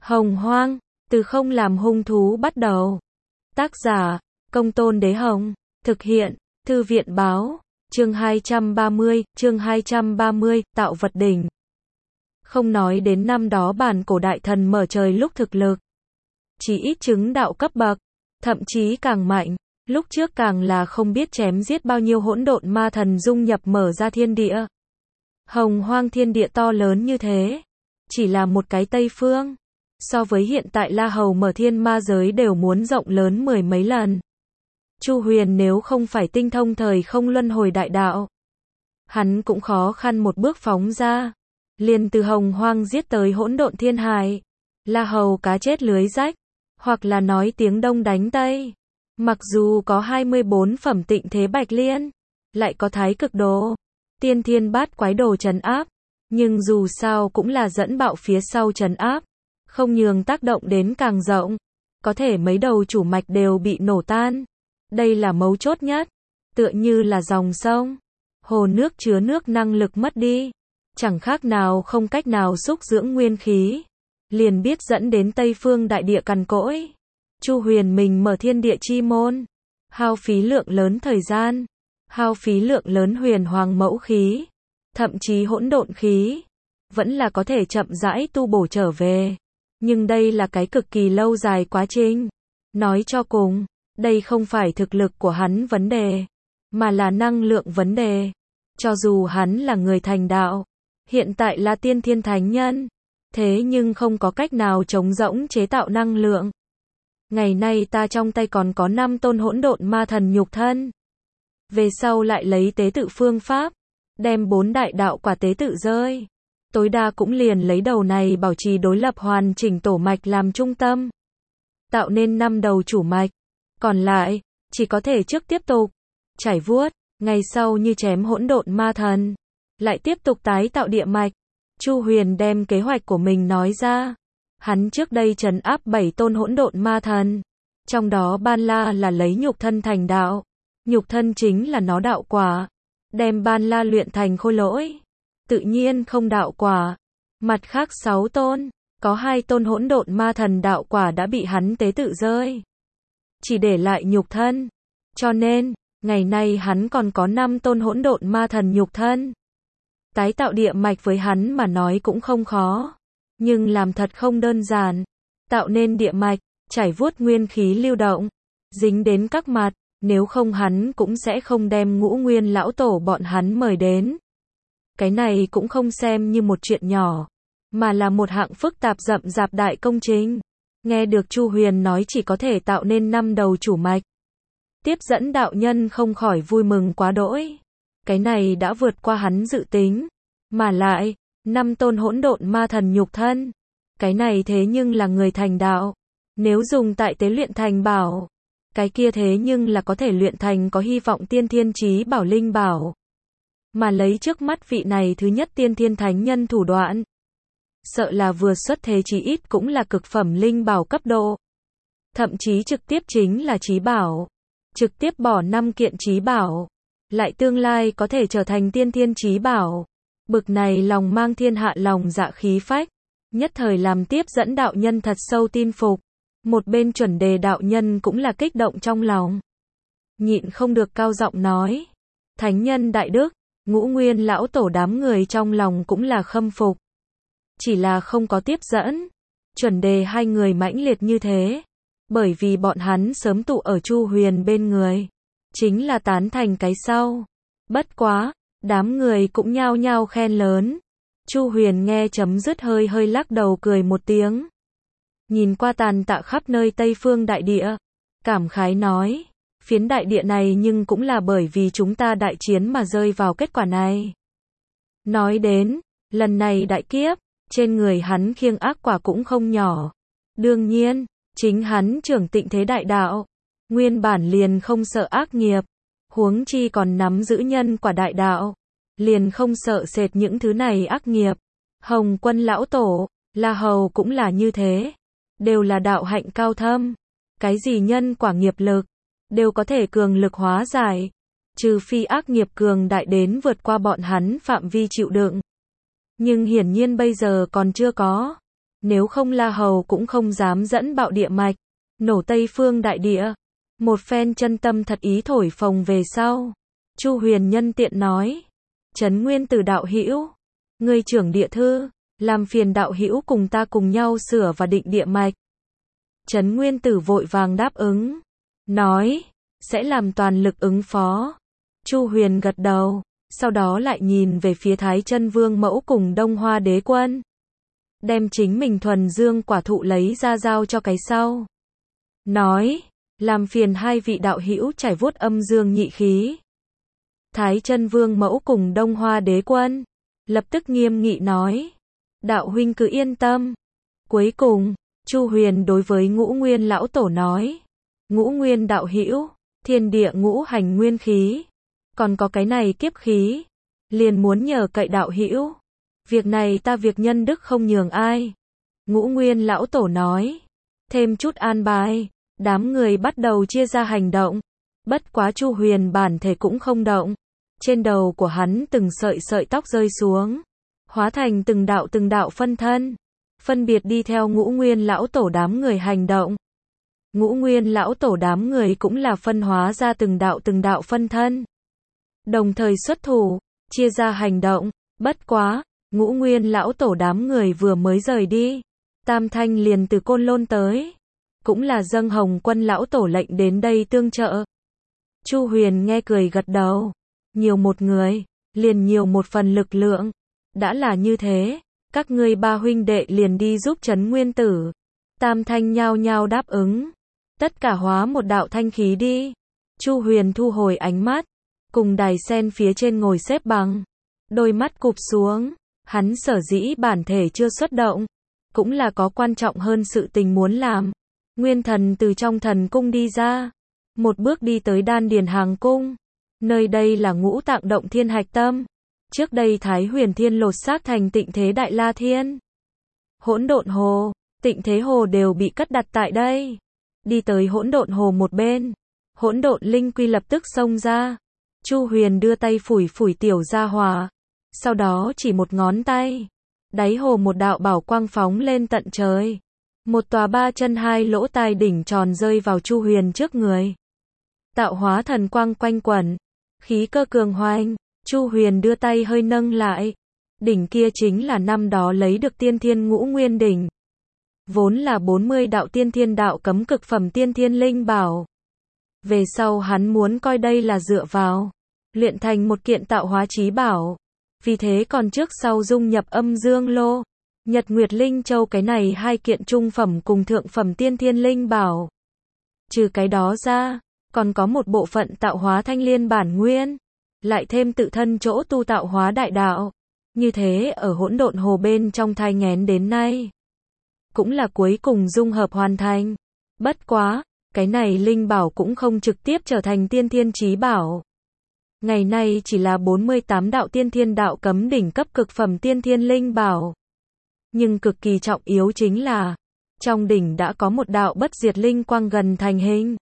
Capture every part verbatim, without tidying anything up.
Hồng Hoang, từ không làm hung thú bắt đầu. Tác giả, Công Tôn Đế Hồng. Thực hiện, Thư viện Báo. Chương hai trăm ba mươi, chương hai trăm ba mươi, tạo vật đỉnh. Không nói đến năm đó bản cổ đại thần mở trời lúc thực lực chỉ ít chứng đạo cấp bậc, thậm chí càng mạnh, lúc trước càng là không biết chém giết bao nhiêu hỗn độn ma thần dung nhập mở ra thiên địa. Hồng Hoang thiên địa to lớn như thế, chỉ là một cái Tây Phương, so với hiện tại La Hầu mở thiên ma giới đều muốn rộng lớn mười mấy lần. Chu Huyền nếu không phải tinh thông thời không luân hồi đại đạo, hắn cũng khó khăn một bước phóng ra, liền từ Hồng Hoang giết tới hỗn độn thiên hải. La Hầu cá chết lưới rách, hoặc là nói tiếng Đông đánh Tây. Mặc dù có hai mươi bốn phẩm tịnh thế bạch liên, lại có thái cực đồ, tiên thiên bát quái đồ trấn áp, nhưng dù sao cũng là dẫn bạo phía sau trấn áp, không nhường tác động đến càng rộng, có thể mấy đầu chủ mạch đều bị nổ tan. Đây là mấu chốt nhất, tựa như là dòng sông, hồ nước chứa nước năng lực mất đi, chẳng khác nào không cách nào xúc dưỡng nguyên khí, liền biết dẫn đến Tây Phương đại địa cằn cỗi. Chu Huyền mình mở thiên địa chi môn, hao phí lượng lớn thời gian, hao phí lượng lớn huyền hoàng mẫu khí, thậm chí hỗn độn khí, vẫn là có thể chậm rãi tu bổ trở về. Nhưng đây là cái cực kỳ lâu dài quá trình. Nói cho cùng, đây không phải thực lực của hắn vấn đề, mà là năng lượng vấn đề. Cho dù hắn là người thành đạo, hiện tại là tiên thiên thánh nhân, thế nhưng không có cách nào trống rỗng chế tạo năng lượng. Ngày nay ta trong tay còn có năm tôn hỗn độn ma thần nhục thân. Về sau lại lấy tế tự phương pháp, đem bốn đại đạo quả tế tự rơi. Tối đa cũng liền lấy đầu này bảo trì đối lập hoàn chỉnh tổ mạch làm trung tâm, tạo nên năm đầu chủ mạch. Còn lại, chỉ có thể trước tiếp tục trải vuốt, ngày sau như chém hỗn độn ma thần, lại tiếp tục tái tạo địa mạch. Chu Huyền đem kế hoạch của mình nói ra. Hắn trước đây trấn áp bảy tôn hỗn độn ma thần, trong đó Ban La là lấy nhục thân thành đạo, nhục thân chính là nó đạo quả, đem Ban La luyện thành khôi lỗi, tự nhiên không đạo quả. Mặt khác sáu tôn, có hai tôn hỗn độn ma thần đạo quả đã bị hắn tế tự rơi, chỉ để lại nhục thân. Cho nên, ngày nay hắn còn có năm tôn hỗn độn ma thần nhục thân. Tái tạo địa mạch với hắn mà nói cũng không khó, nhưng làm thật không đơn giản. Tạo nên địa mạch, chảy vuốt nguyên khí lưu động, dính đến các mặt, nếu không hắn cũng sẽ không đem Ngũ Nguyên lão tổ bọn hắn mời đến. Cái này cũng không xem như một chuyện nhỏ, mà là một hạng phức tạp rậm rạp đại công trình. Nghe được Chu Huyền nói chỉ có thể tạo nên năm đầu chủ mạch, tiếp dẫn đạo nhân không khỏi vui mừng quá đỗi. Cái này đã vượt qua hắn dự tính, mà lại, năm tôn hỗn độn ma thần nhục thân, cái này thế nhưng là người thành đạo, nếu dùng tại tế luyện thành bảo, cái kia thế nhưng là có thể luyện thành có hy vọng tiên thiên chí bảo linh bảo. Mà lấy trước mắt vị này thứ nhất tiên thiên thánh nhân thủ đoạn, sợ là vừa xuất thế chí ít cũng là cực phẩm linh bảo cấp độ, thậm chí trực tiếp chính là chí bảo, trực tiếp bỏ năm kiện chí bảo, lại tương lai có thể trở thành tiên thiên chí bảo. Bực này lòng mang thiên hạ lòng dạ khí phách, nhất thời làm tiếp dẫn đạo nhân thật sâu tin phục. Một bên chuẩn đề đạo nhân cũng là kích động trong lòng, nhịn không được cao giọng nói: thánh nhân đại đức, Ngũ Nguyên lão tổ đám người trong lòng cũng là khâm phục. Chỉ là không có tiếp dẫn, chuẩn đề hai người mãnh liệt như thế, bởi vì bọn hắn sớm tụ ở Chu Huyền bên người, chính là tán thành cái sau. Bất quá, đám người cũng nhao nhao khen lớn. Chu Huyền nghe chấm dứt hơi hơi lắc đầu cười một tiếng, nhìn qua tàn tạ khắp nơi Tây Phương đại địa, cảm khái nói: phiến đại địa này nhưng cũng là bởi vì chúng ta đại chiến mà rơi vào kết quả này. Nói đến, lần này đại kiếp, trên người hắn khiêng ác quả cũng không nhỏ. Đương nhiên, chính hắn trưởng tịnh thế đại đạo, nguyên bản liền không sợ ác nghiệp, huống chi còn nắm giữ nhân quả đại đạo, liền không sợ sệt những thứ này ác nghiệp. Hồng Quân lão tổ, La Hầu cũng là như thế, đều là đạo hạnh cao thâm, cái gì nhân quả nghiệp lực, đều có thể cường lực hóa giải, trừ phi ác nghiệp cường đại đến vượt qua bọn hắn phạm vi chịu đựng. Nhưng hiển nhiên bây giờ còn chưa có. nếu không La Hầu cũng không dám dẫn bạo địa mạch, nổ Tây Phương đại địa. Một phen chân tâm thật ý thổi phồng về sau. Chu Huyền nhân tiện nói, Trấn Nguyên Tử đạo hữu, ngươi trưởng địa thư, làm phiền đạo hữu cùng ta cùng nhau sửa và định địa mạch. Trấn Nguyên Tử vội vàng đáp ứng, nói, sẽ làm toàn lực ứng phó. Chu Huyền gật đầu, sau đó lại nhìn về phía Thái Chân Vương Mẫu cùng Đông Hoa Đế Quân. Đem chính mình thuần dương quả thụ lấy ra giao cho cái sau. Nói, làm phiền hai vị đạo hữu trải vuốt âm dương nhị khí. Thái Chân Vương Mẫu cùng Đông Hoa Đế Quân lập tức nghiêm nghị nói, đạo huynh cứ yên tâm. Cuối cùng, Chu Huyền đối với Ngũ Nguyên lão tổ nói, Ngũ Nguyên đạo hữu, thiên địa ngũ hành nguyên khí, còn có cái này kiếp khí, liền muốn nhờ cậy đạo hữu. Việc này ta việc nhân đức không nhường ai. Ngũ Nguyên lão tổ nói, thêm chút an bài, đám người bắt đầu chia ra hành động. Bất quá Chu Huyền bản thể cũng không động. Trên đầu của hắn từng sợi sợi tóc rơi xuống, hóa thành từng đạo từng đạo phân thân, phân biệt đi theo Ngũ Nguyên lão tổ đám người hành động. Ngũ Nguyên lão tổ đám người cũng là phân hóa ra từng đạo từng đạo phân thân, đồng thời xuất thủ, chia ra hành động. Bất quá, Ngũ Nguyên lão tổ đám người vừa mới rời đi, Tam Thanh liền từ Côn Lôn tới, cũng là dâng Hồng Quân lão tổ lệnh đến đây tương trợ. Chu Huyền nghe cười gật đầu, nhiều một người, liền nhiều một phần lực lượng. Đã là như thế, các ngươi ba huynh đệ liền đi giúp Trấn Nguyên Tử. Tam Thanh nhao nhao đáp ứng, tất cả hóa một đạo thanh khí đi. Chu Huyền thu hồi ánh mắt, cùng đài sen phía trên ngồi xếp bằng, đôi mắt cụp xuống. Hắn sở dĩ bản thể chưa xuất động, cũng là có quan trọng hơn sự tình muốn làm. Nguyên thần từ trong thần cung đi ra, một bước đi tới Đan Điền Hàng Cung. Nơi đây là ngũ tạng động thiên hạch tâm. Trước đây Thái Huyền Thiên lột xác thành Tịnh Thế Đại La Thiên, Hỗn Độn Hồ, Tịnh Thế Hồ đều bị cất đặt tại đây. Đi tới Hỗn Độn Hồ một bên, hỗn độn linh quy lập tức xông ra. Chu Huyền đưa tay phủi phủi tiểu gia hỏa, sau đó chỉ một ngón tay, đáy hồ một đạo bảo quang phóng lên tận trời. Một tòa ba chân hai lỗ tai đỉnh tròn rơi vào Chu Huyền trước người. Tạo hóa thần quang quanh quẩn, khí cơ cường hoành. Chu Huyền đưa tay hơi nâng lại. Đỉnh kia chính là năm đó lấy được Tiên Thiên Ngũ Nguyên đỉnh, vốn là bốn mươi đạo tiên thiên đạo cấm cực phẩm tiên thiên linh bảo. Về sau hắn muốn coi đây là dựa vào luyện thành một kiện tạo hóa chí bảo. Vì thế còn trước sau dung nhập Âm Dương Lô, Nhật Nguyệt Linh Châu cái này hai kiện trung phẩm cùng thượng phẩm tiên thiên linh bảo. Trừ cái đó ra, còn có một bộ phận tạo hóa thanh liên bản nguyên, lại thêm tự thân chỗ tu tạo hóa đại đạo. Như thế ở hỗn độn hồ bên trong thai nghén đến nay, cũng là cuối cùng dung hợp hoàn thành. Bất quá, cái này linh bảo cũng không trực tiếp trở thành tiên thiên chí bảo. Ngày nay chỉ là bốn mươi tám đạo tiên thiên đạo cấm đỉnh cấp cực phẩm tiên thiên linh bảo. Nhưng cực kỳ trọng yếu chính là, trong đỉnh đã có một đạo bất diệt linh quang gần thành hình.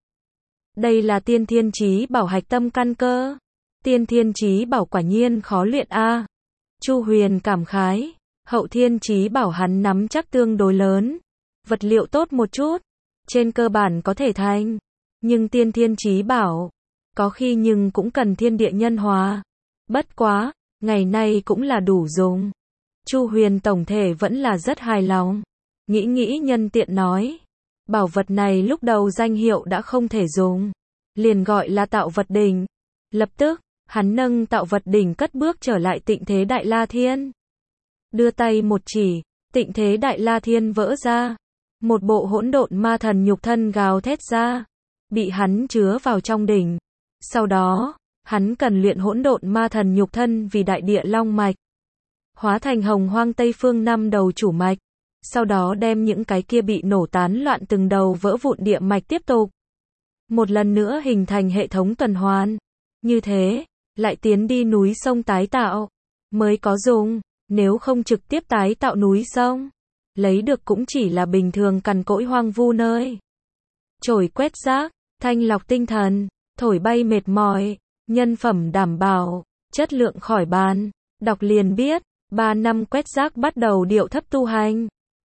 Đây là tiên thiên chí bảo hạch tâm căn cơ. Tiên thiên chí bảo quả nhiên khó luyện a. Chu Huyền cảm khái, hậu thiên chí bảo hắn nắm chắc tương đối lớn, vật liệu tốt một chút, trên cơ bản có thể thành. Nhưng tiên thiên chí bảo, có khi nhưng cũng cần thiên địa nhân hòa. Bất quá, ngày nay cũng là đủ dùng. Chu Huyền tổng thể vẫn là rất hài lòng. Nghĩ nghĩ nhân tiện nói, bảo vật này lúc đầu danh hiệu đã không thể dùng, liền gọi là tạo vật đỉnh. Lập tức, hắn nâng tạo vật đỉnh cất bước trở lại Tịnh Thế Đại La Thiên. Đưa tay một chỉ, Tịnh Thế Đại La Thiên vỡ ra. Một bộ hỗn độn ma thần nhục thân gào thét ra, bị hắn chứa vào trong đỉnh. Sau đó, hắn cần luyện hỗn độn ma thần nhục thân vì đại địa long mạch, hóa thành hồng hoang Tây Phương năm đầu chủ mạch. Sau đó đem những cái kia bị nổ tán loạn từng đầu vỡ vụn địa mạch tiếp tục một lần nữa hình thành hệ thống tuần hoàn. Như thế, lại tiến đi núi sông tái tạo, mới có dùng. Nếu không trực tiếp tái tạo núi sông, lấy được cũng chỉ là bình thường cằn cỗi hoang vu nơi. Trổi quét rác, thanh lọc tinh thần, thổi bay mệt mỏi, nhân phẩm đảm bảo, chất lượng khỏi bàn. Đọc liền biết, ba năm quét rác bắt đầu điệu thấp tu hành.